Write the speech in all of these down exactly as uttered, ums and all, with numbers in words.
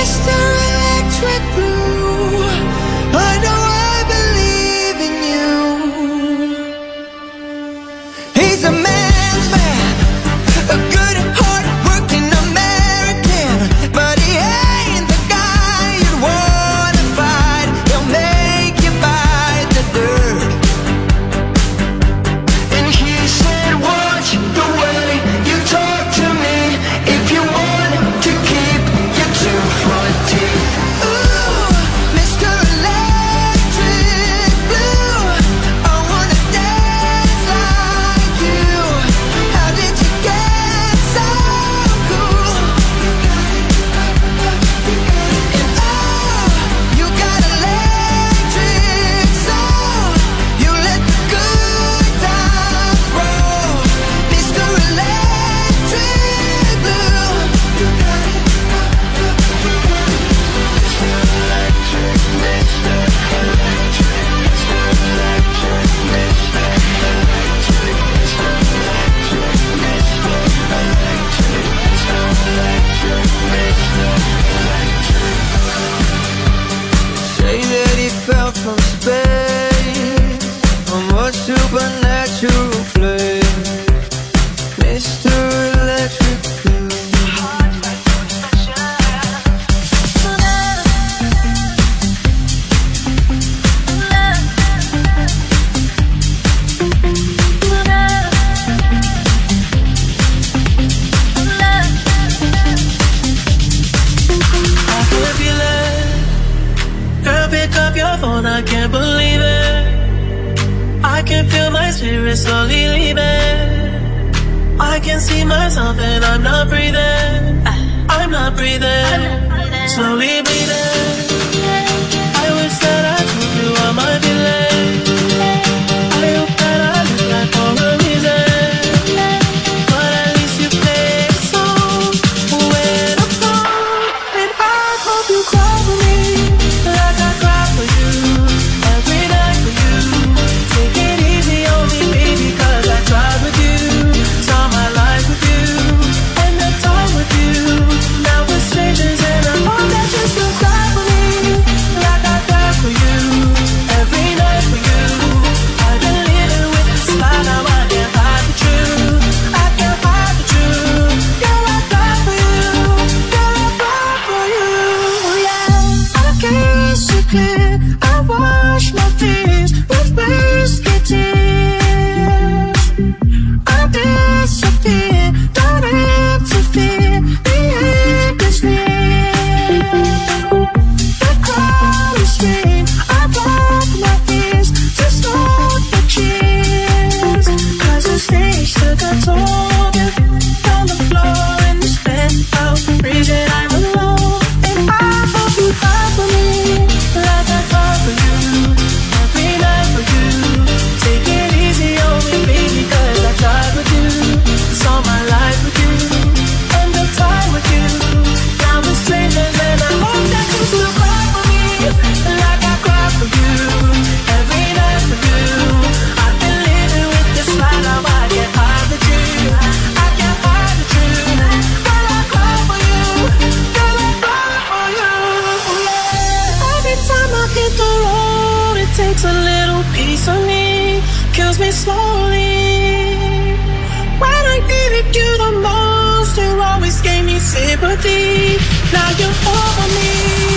Mister Electric Blue, I know I believe in you. He's a man's man, a good, hard-working American, but he ain't the guy you'd wanna fight. He'll make you bite the dirt. And he said, watch the way you talk to me if you want to keep your two front teeth. Ooh, Mister Electric Blue, I wanna dance like you. How did you get so cool? And oh, you got electric soul. You let the good times roll. Mister Electric Blue, you got it. Mister Electric, Mister Electric, Mister Electric, Mister Electric, Mister Electric, Mister Electric, Mister Electric, Mister Electric. Say that he fell from space, from a supernatural flame. Mister Electric Blue. I can feel it. Girl, pick up your phone, I can't believe it. I can feel my spirit slowly leaving. I can see myself and I'm not breathing. I'm not breathing. Slowly breathing. I wish that I told you all my feelings. I hope that I look like for a reason. But at least you play the song when I'm gone. And I hope you cry for me like I cry for you. Every night for you. Take it easy on me, baby, cause I tried with you. Saw my life with you. And the time with you. Now we're strangers and I hope that you still cry for me like I cry for you. Every night for you. I've been living with this lie, now I can't hide the truth. I can't hide the truth. Girl, I cry for you. Girl, I cry for you. Yeah, I kiss you clear. I wash my fears with whiskey tears. I disappear, don't interfere. The end is near. The crowd is scream. I block my ears to stop the cheers. Cause the stage took a toll. On the floor in this penthouse, breathing I'm alone. And I hope you cry for me like I cry for you. Every night for you. Take it easy on me, baby, cause I tried with you. Saw my life with you. And the time with you. Now we're strangers and I hope that you still cry for me like I cry for you. Every night for you. I've been living with this lie, now I can't hide the truth. I can't hide the truth. Girl, I cry for you. Girl, I cry for you. Yeah. Every time I hit the road, it takes a little piece of me, kills me slowly. When I needed you the most, you always gave me sympathy. Now you're over me.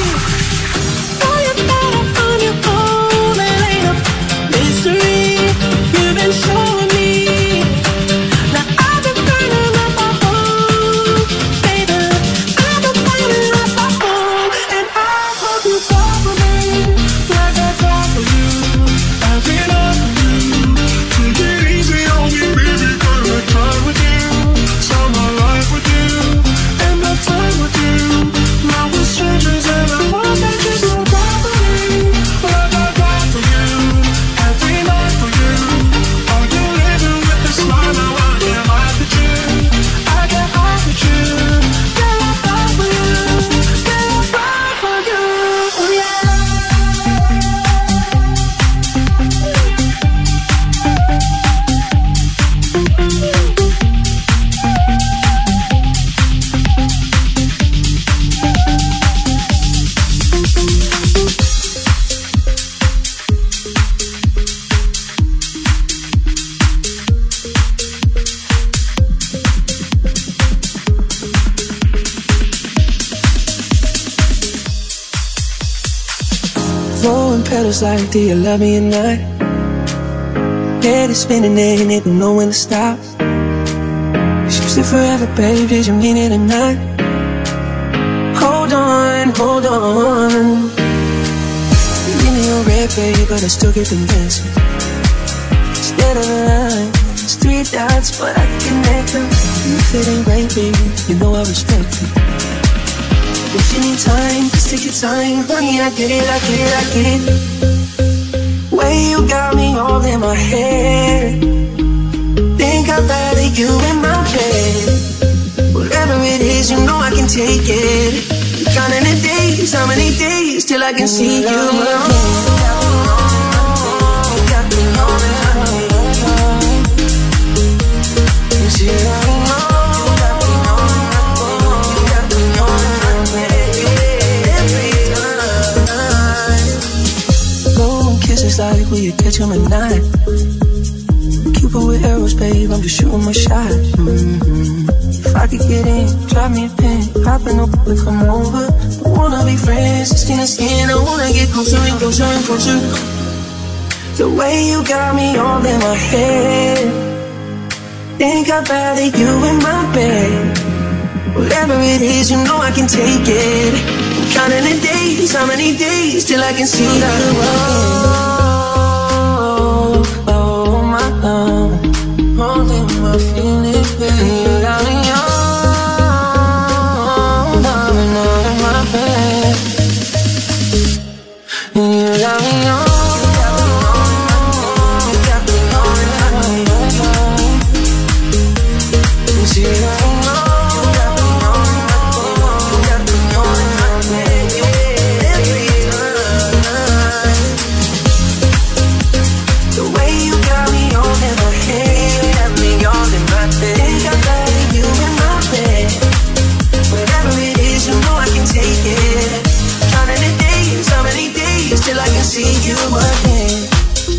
Know you thought I'd find your own, it ain't a mystery. You've been showing me. Now I've been burning up my home, baby. I've been burning up my home, and I hope you cry for me like I cry for you. Every night for you. Take it easy on me, baby, cause I tried with you. Saw my life with you, and the time with you. Now we're strangers and petals like, do you love me or not? Head is spinning there and they don't know when to stop. You said forever, babe, did you mean it or not? Hold on, hold on. You give me a red, babe, but I still get the message. Instead of a line, it's three dots, but I can connect them. If it ain't right, baby, you know I respect you. If you need time, just take your time. Honey, I get it, I get it, I get it. Way you got me all in my head. Think I'd rather you in my bed. Whatever it is, you know I can take it. Counting the days, how many days till I can see you again. Kisses like will you catch him at night? Cupid with arrows, babe, I'm just shooting my shot. Mm-hmm. If I could get in, drop me a pin, popping up and come over. I wanna be friends, skin to skin, I wanna get closer and closer and closer. The way you got me all in my head. Think I'd rather you in my bed. Whatever it is, you know I can take it. I'm counting the days, how many days till I can see you again. Oh, oh, my love, holding my feelings, baby, you got me on, loving all in my bed. You got me on. Till I can see you again.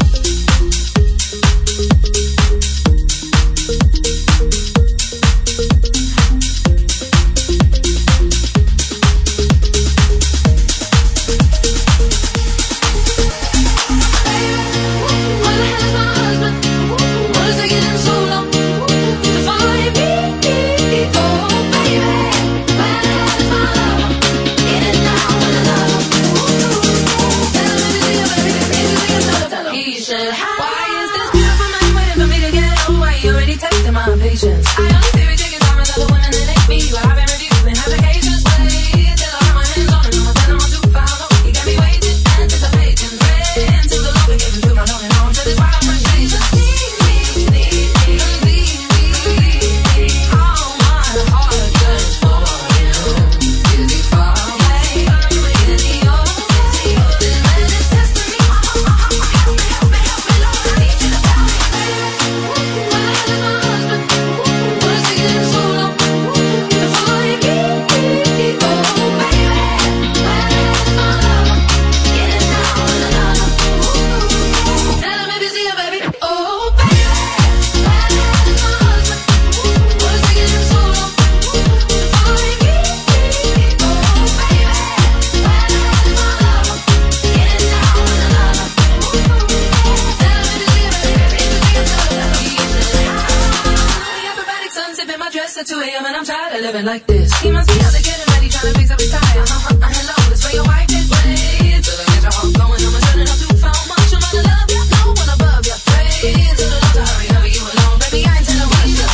Like this, he must be out there getting ready, trying to fix up his tie. Uh-huh, uh, hello, this way your wife is late. Till I get your heart going, I'm turning up too far. Much of my love, you no one above you. Pray to the Lord to hurry, hurry you along, baby. I ain't telling what you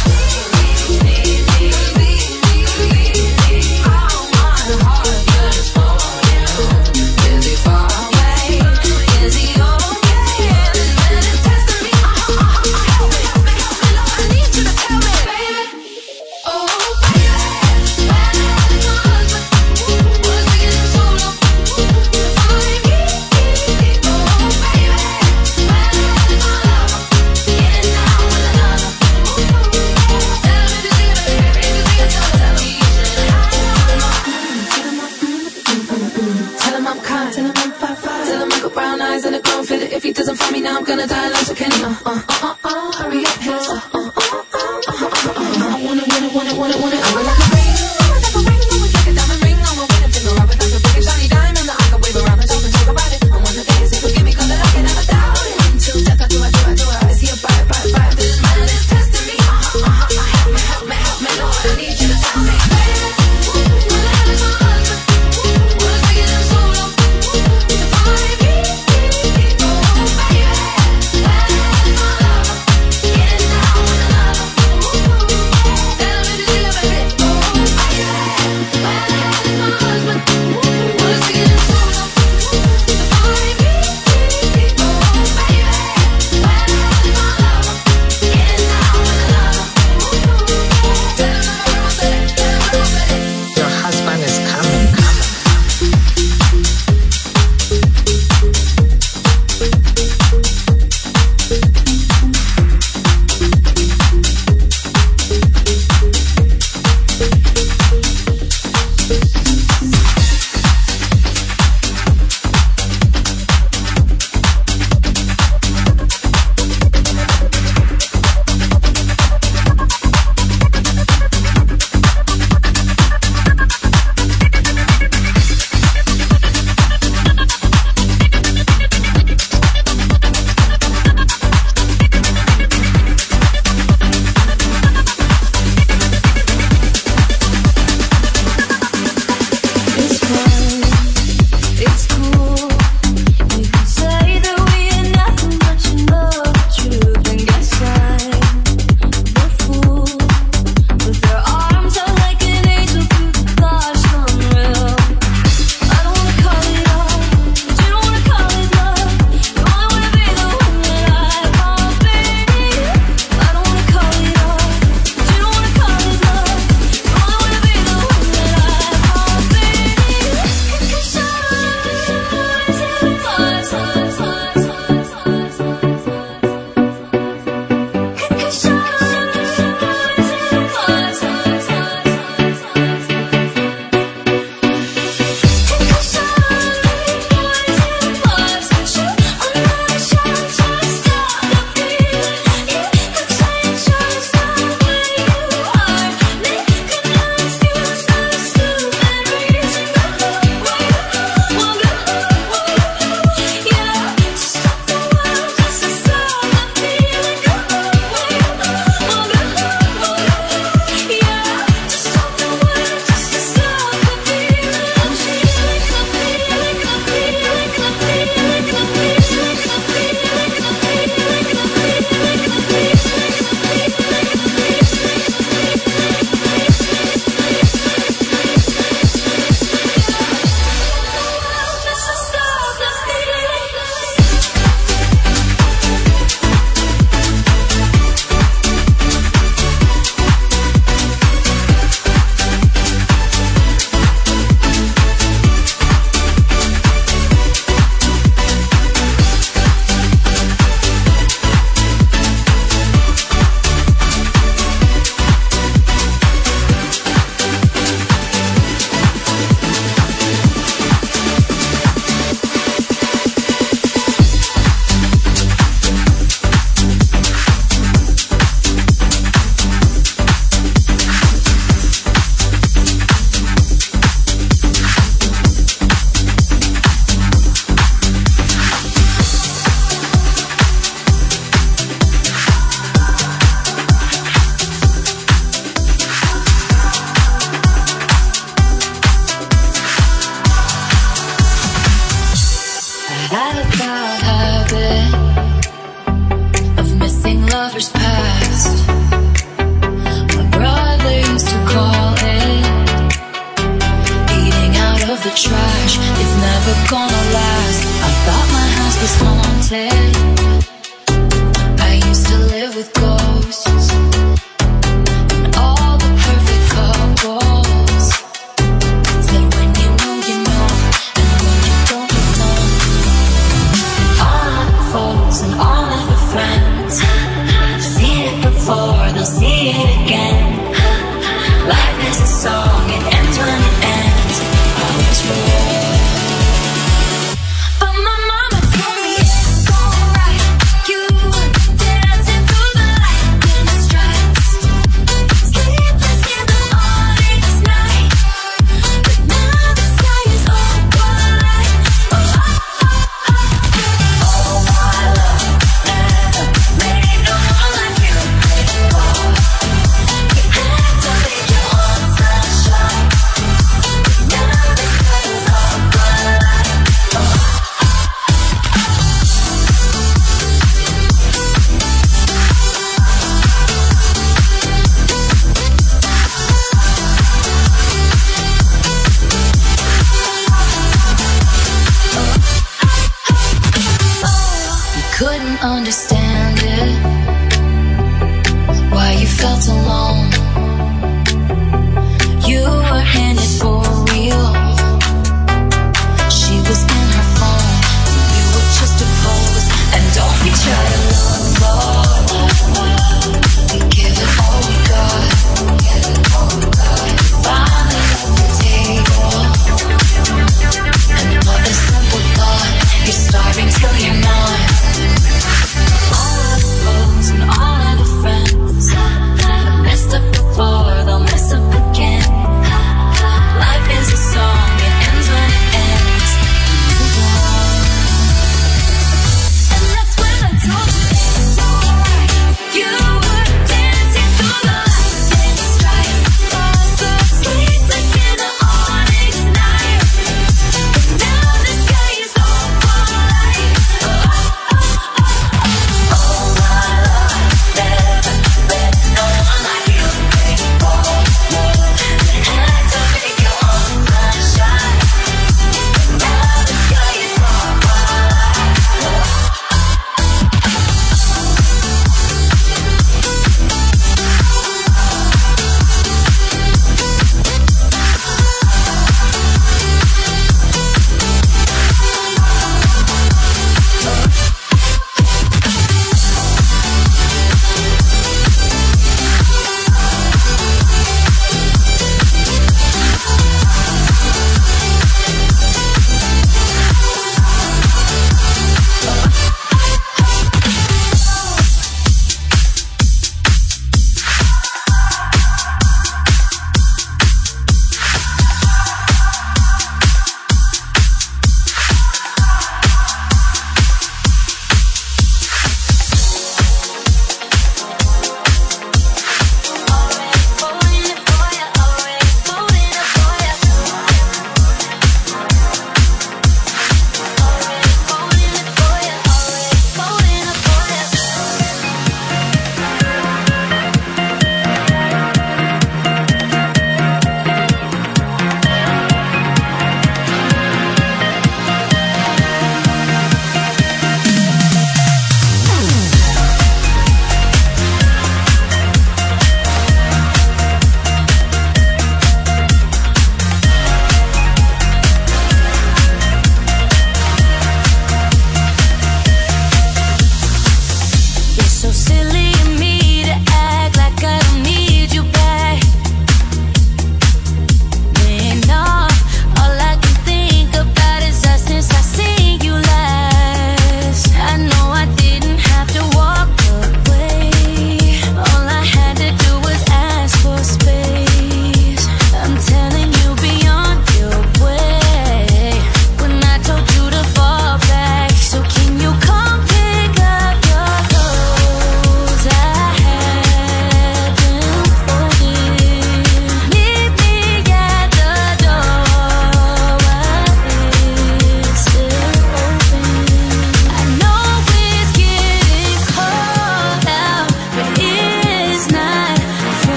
all my heart yearns for you. Is he far away? Is he okay? This man is testing me. Uh-huh, uh-huh, help me, help me, help me, Lord. I need you to tell me, baby. Oh. If he doesn't find me now, I'm gonna die like a Kenny. Uh, uh, uh, uh, hurry up, hit uh, uh, uh, uh, uh, uh, uh, I wanna, wanna, wanna, wanna, wanna. I'm like a ring, like a ring, I'm like a diamond ring. I'm a winning finger, I'm like a big shiny diamond that I can wave around and talk and talk about it. I wanna dance, if you give the trash, it's never gonna last. I thought my house was haunted. I used to live with ghosts and all the perfect couples. Said when you know, you know, and when you don't, you don't. All of the folks and all of the friends, seen it before, they'll see it again. Life is a song, it ends when it ends. I was wrong, but my mama told me it's alright. You were dancing through the lightning strikes, sleepless in the morning's night, but now the sky is all white. Oh, oh, oh, oh. Oh, my love never made no one like you before. You had to leave your own sunshine, but now the sky is all white. Oh, oh, oh. You couldn't understand it, why you felt alone. You were in it for real. She was in her phone, and you were just a pose. And don't we try to love, we give it all we got. Finally at the table, and what a simple thought. You're starving till you're not.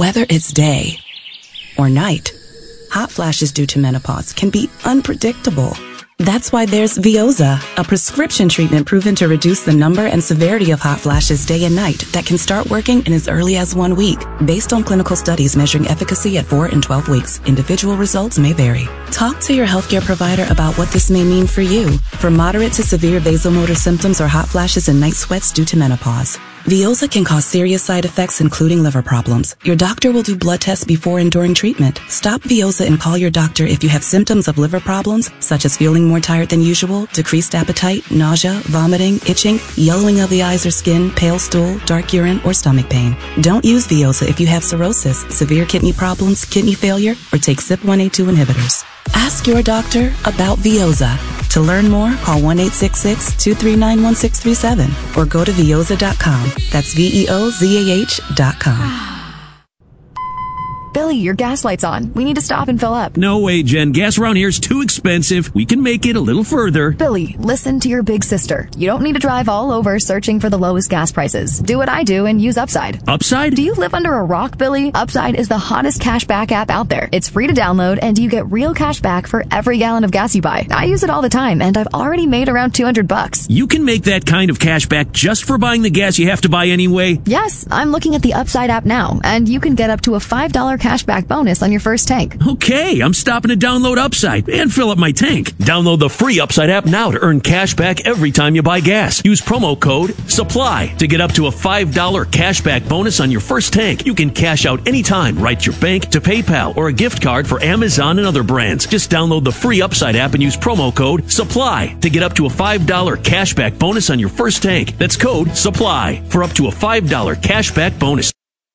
Whether it's day or night, hot flashes due to menopause can be unpredictable. That's why there's Veoza, a prescription treatment proven to reduce the number and severity of hot flashes day and night that can start working in as early as one week. Based on clinical studies measuring efficacy at four and twelve weeks, individual results may vary. Talk to your healthcare provider about what this may mean for you. For moderate to severe vasomotor symptoms or hot flashes and night sweats due to menopause, Veoza can cause serious side effects, including liver problems. Your doctor will do blood tests before and during treatment. Stop Veoza and call your doctor if you have symptoms of liver problems, such as feeling more tired than usual, decreased appetite, nausea, vomiting, itching, yellowing of the eyes or skin, pale stool, dark urine, or stomach pain. Don't use Veoza if you have cirrhosis, severe kidney problems, kidney failure, or take C Y P one A two inhibitors. Ask your doctor about Veoza. To learn more, call one eight six six, two three nine, one six three seven or go to veoza dot com. That's V E O Z A H dot com. Billy, your gas light's on. We need to stop and fill up. No way, Jen. Gas around here is too expensive. We can make it a little further. Billy, listen to your big sister. You don't need to drive all over searching for the lowest gas prices. Do what I do and use Upside. Upside? Do you live under a rock, Billy? Upside is the hottest cashback app out there. It's free to download, and you get real cash back for every gallon of gas you buy. I use it all the time, and I've already made around two hundred bucks. You can make that kind of cash back just for buying the gas you have to buy anyway? Yes, I'm looking at the Upside app now, and you can get up to a five dollars cashback bonus on your first tank. Okay, I'm stopping to download Upside and fill up my tank. Download the free Upside app now to earn cash back every time you buy gas. Use promo code SUPPLY to get up to a five dollars cashback bonus on your first tank. You can cash out anytime right to your bank, to PayPal, or a gift card for Amazon and other brands. Just download the free Upside app and use promo code SUPPLY to get up to a five dollars cashback bonus on your first tank. That's code SUPPLY for up to a five dollars cashback bonus.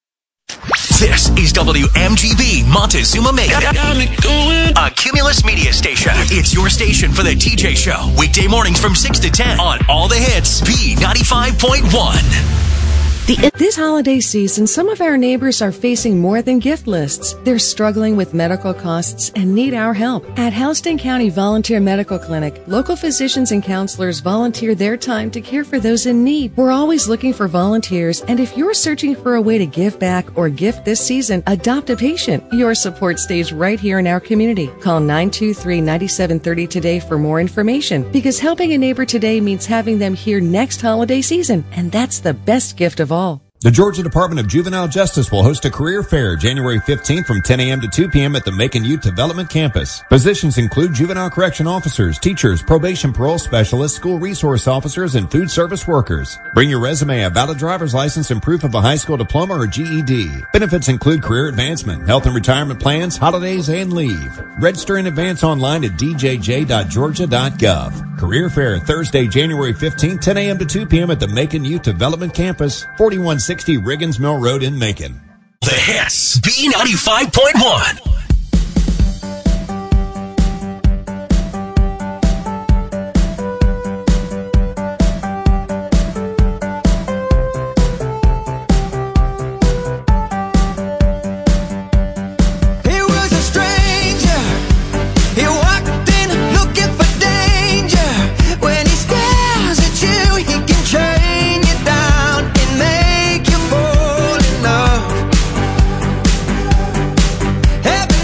This is W M G B Montezuma Mesa, a Cumulus media station. It's your station for the T J Show. Weekday mornings from six to ten on all the hits. B ninety-five point one. The, this holiday season, some of our neighbors are facing more than gift lists. They're struggling with medical costs and need our help. At Houston County Volunteer Medical Clinic, local physicians and counselors volunteer their time to care for those in need. We're always looking for volunteers, and if you're searching for a way to give back or gift this season, adopt a patient. Your support stays right here in our community. Call nine two three, nine seven three zero today for more information, because helping a neighbor today means having them here next holiday season, and that's the best gift of all. The Georgia Department of Juvenile Justice will host a career fair January fifteenth from ten a.m. to two p.m. at the Macon Youth Development Campus. Positions include juvenile correction officers, teachers, probation parole specialists, school resource officers, and food service workers. Bring your resume, a valid driver's license, and proof of a high school diploma or G E D. Benefits include career advancement, health and retirement plans, holidays, and leave. Register in advance online at d j j dot georgia dot gov. Career fair Thursday, January fifteenth, ten a.m. to two p.m. at the Macon Youth Development Campus, forty-one sixty Riggins Mill Road in Macon. The hits. B ninety-five point one. Every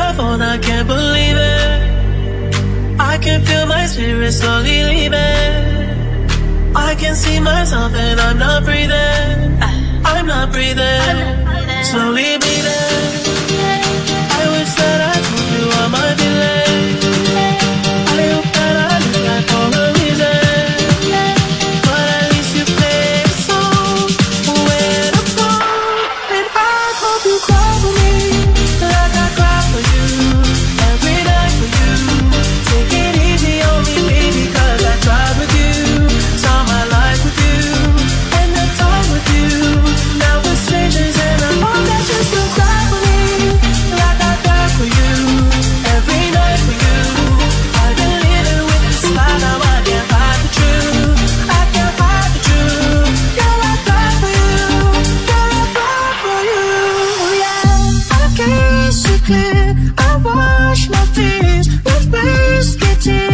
your phone, I can't believe it. I can feel my spirit slowly leaving. I can see myself and I'm not breathing. I'm not breathing. Slowly breathing. I wish that I told you all my delay. I hope that I look like all the reason. But at least you play the song where to fall. And I hope you cry for me like I cry for you. Every night for you. Take it easy on me, baby, cause I tried with you. Saw my life with you. And the time with you. Now we're strangers and I hope that you still cry for me like I cry for you. Every night for you. I've been living with this lie, now I can't hide the truth. I can't hide the truth. Girl, I cry for you. Girl, I cry for you. Yeah, I kiss you clear. I wash my fears with whiskey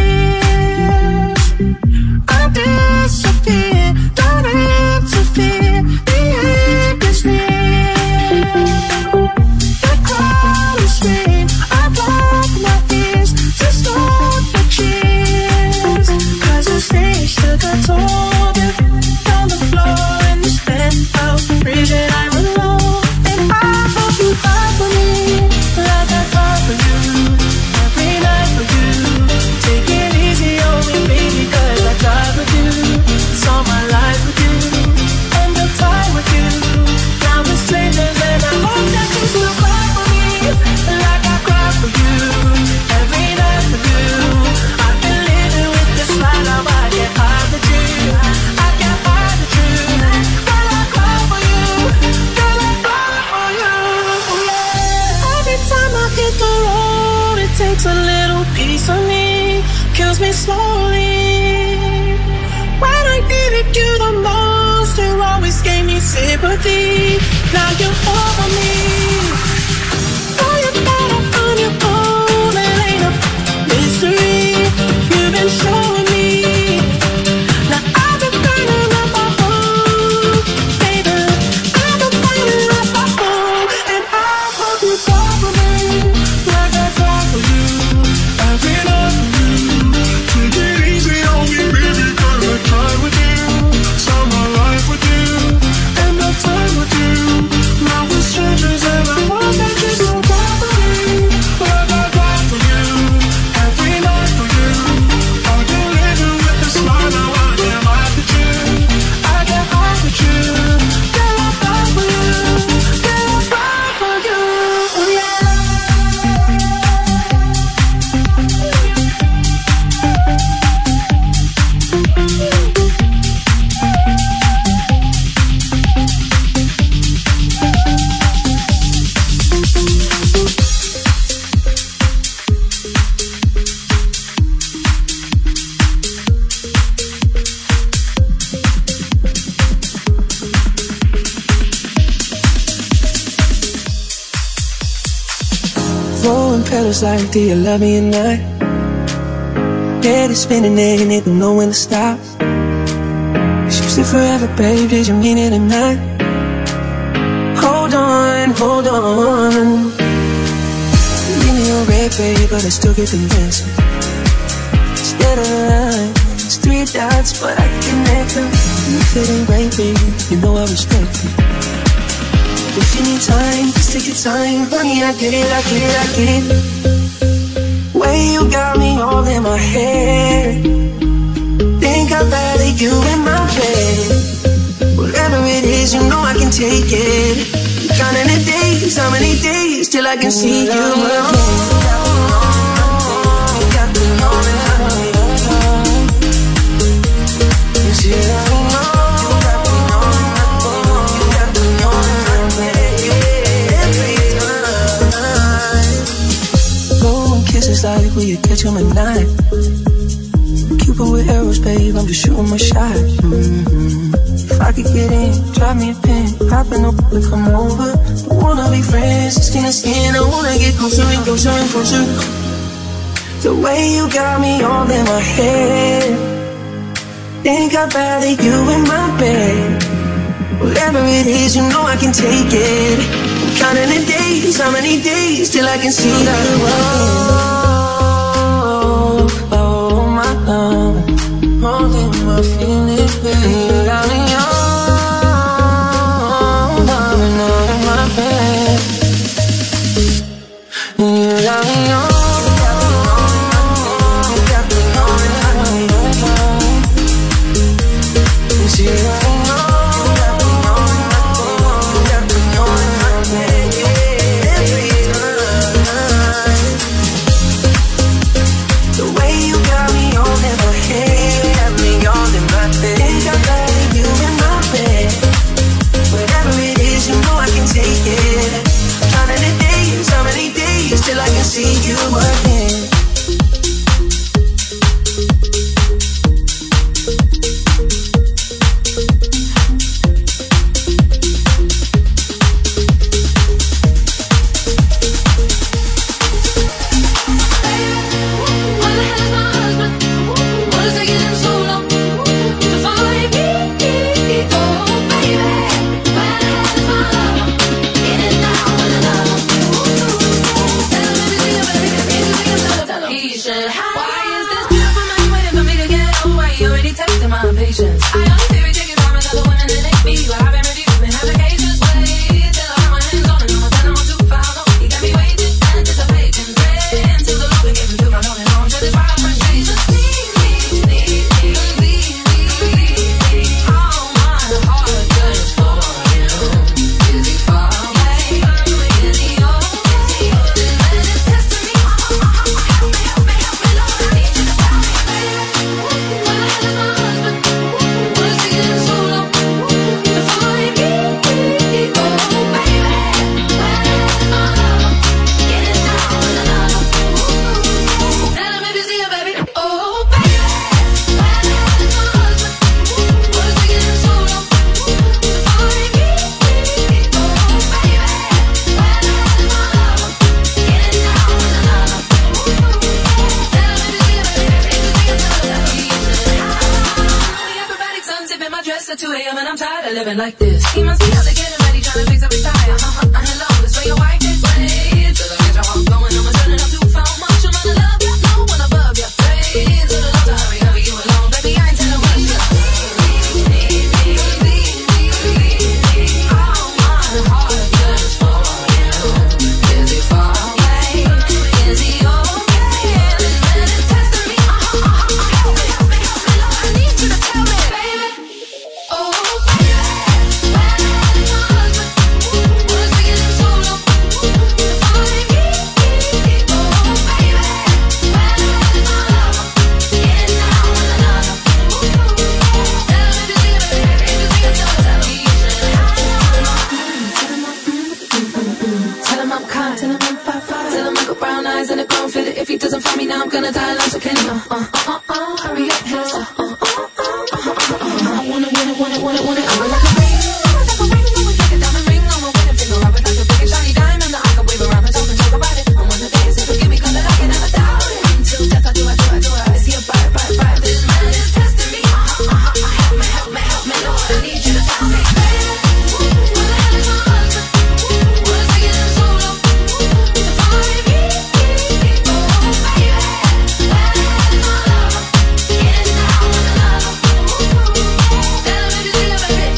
tears. I disappear, don't interfere. The end is near. The crowd is scream. I block my ears to stop the cheers. Cause the stage took a toll. On the floor in this penthouse, breathing I'm alone. And I hope you cry for me like I cry for you. Every night for you. Take it easy on me, baby, cause I tried with you. Saw my life with you. End of time with you. Now we're strangers and I hope that you still cry for me like I cry for you. Every night for you. I've been living with this lie, now I can't hide the truth. I can't hide the truth. Girl, I cry for you. Girl, I cry for you. Yeah. Every time I hit the road, it takes a little piece of me, kills me slowly. When I needed you the most, you always gave me sympathy. Now you're over me. Oh, you're better on your own, it ain't a mystery. You've been showing me. Now I've been burning up my home, baby. I've been burning up my home, and I hope you cry for me like I cry for you. Every night for you. Take it easy on me, baby, cause I tried with you. Saw my life with you. End of time with you. Now we're strangers and I hope that you still cry for me like I cry for you. Every night for you. I've been living with this lie, now I can't hide the truth. I can't hide the truth. Girl, I cry for you. Girl, I cry for you. Yeah. Throwing petals like, do you love me or not? Head is spinning and it don't know when to stop. She said forever, babe, did you mean it or not? Hold on, hold on. Leave me on red, babe, but I still get the dancing. Instead of line, it's three dots, but I can connect them. You feeling great, baby, you know I respect you. If you need time, just take your time. Honey, I get it, I get it, I get it. Way you got me all in my head. Think I'd rather you in my bed. Whatever it is, you know I can take it. Counting the days, how many days till I can see you again. Kisses like will you catch him at night? Cupid with arrows, babe, I'm just shooting my shot. Mm-hmm. If I could get in, drop me a pin, popping up and come over. Don't wanna be friends, skin to skin, I wanna get closer and closer and closer. The way you got me all in my head. Think I'd rather you in my bed. Whatever it is, you know I can take it. Counting the days, how many days till I can see you again. Oh, my love, holding my feelings, baby. You got me on, loving all in my bed. You got me on. See you again. Like this, he must be out there getting ready, trying to fix up his tire. Uh-huh, uh, hello, this way your wife is way. Till I get your heart going, I'm turning up too far. Much I'm gonna love you, no one above you. Hey, to the love to hurry, hurry you along, baby. I ain't telling what you. All my heart just for you. Is he far away? Is he okay? This man is testing me. Uh-huh, uh-huh, help me, help me, help me, Lord. I need you to tell me, baby. Oh. If he doesn't find me now, I'm gonna die like a Kenny. Uh, uh, uh, uh, hurry up, hurry up. Uh, uh, uh, uh, uh, uh, I wanna, want it, want it, want it, want it. I'm like a ring, like a ring, I'm like a diamond ring. I'm a wedding finger, rub it like a big shiny diamond. I can wave around and talk and talk about it. I wanna dance, if you give me good, that I can never doubt it. Until death, I do, I do, I do. I see a fire, fire, fire. This man is testing me. Uh, uh, uh, uh, help me, help me, help me, Lord. I need you to tell me, baby. What the hell is my husband? What is taking him so long to find me? Baby,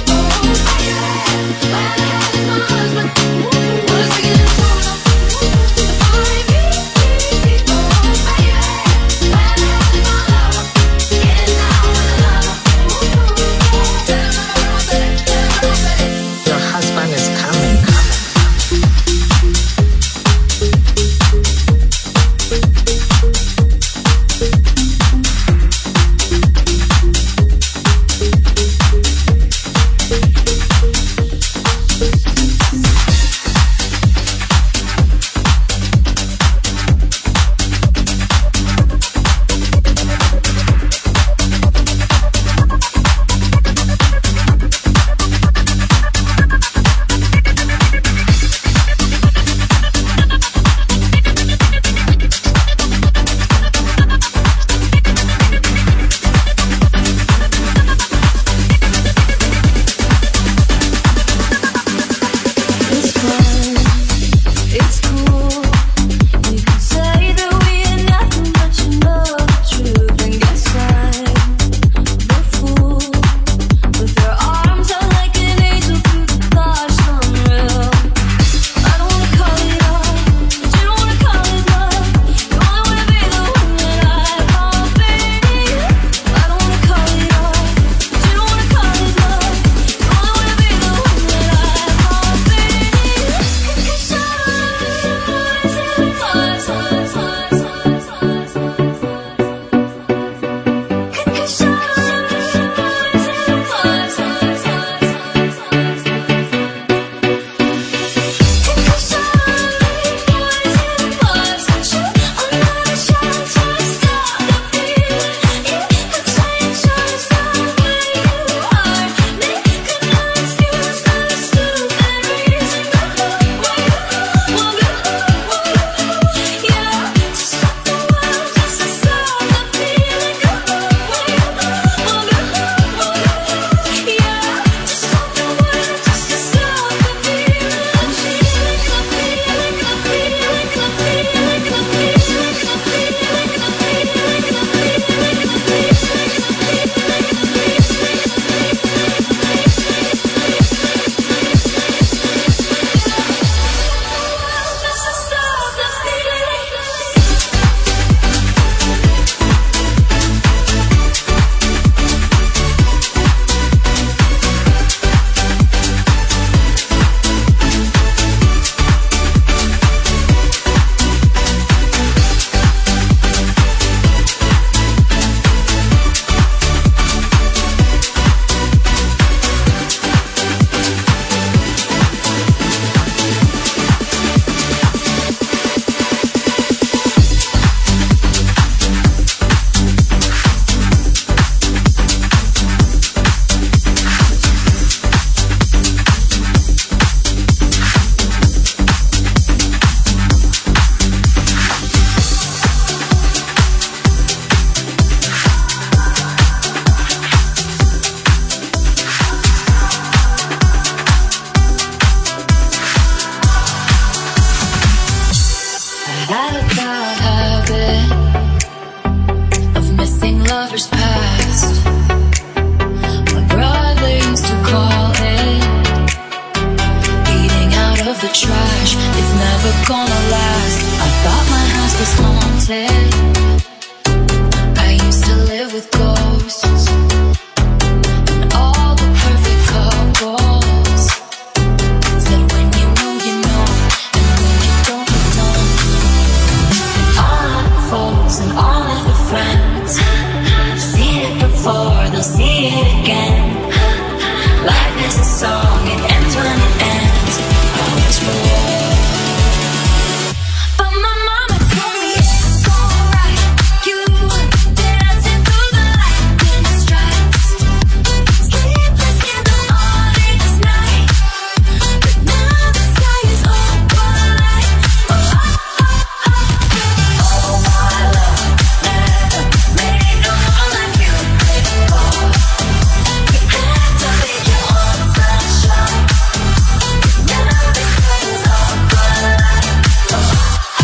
lover's past. My brother used to call it eating out of the trash. It's never gonna last. I thought my house was haunted. I used to live with ghosts and all the perfect couples. Said when you know, you know, and when you don't, you don't. And all of the foes and all of the friends, seen it before, they'll see it again. Life is a song, it ends when it ends. Always for war. But my mama told me it's alright. You were dancing through the lightning strikes, sleepless in the August night. But now the sky is all bright. Oh, oh, oh, oh. Oh, my love never made no one like you before. You had to leave your own sunshine. Now the sky is all bright. Oh, oh.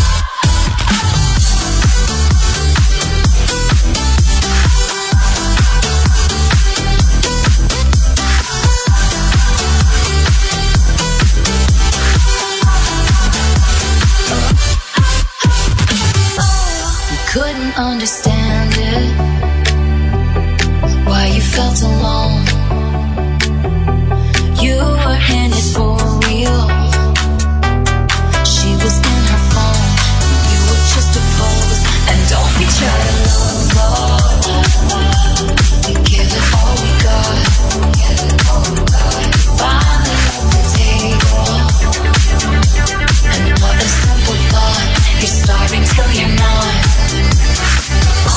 You couldn't understand it, why you felt alone. You were in it for real. She was in her phone, you were just a pose. And don't we try to love all? We give it all we got. Give it all we got. Finally on the table. And what a simple thought. You're starving till you're not.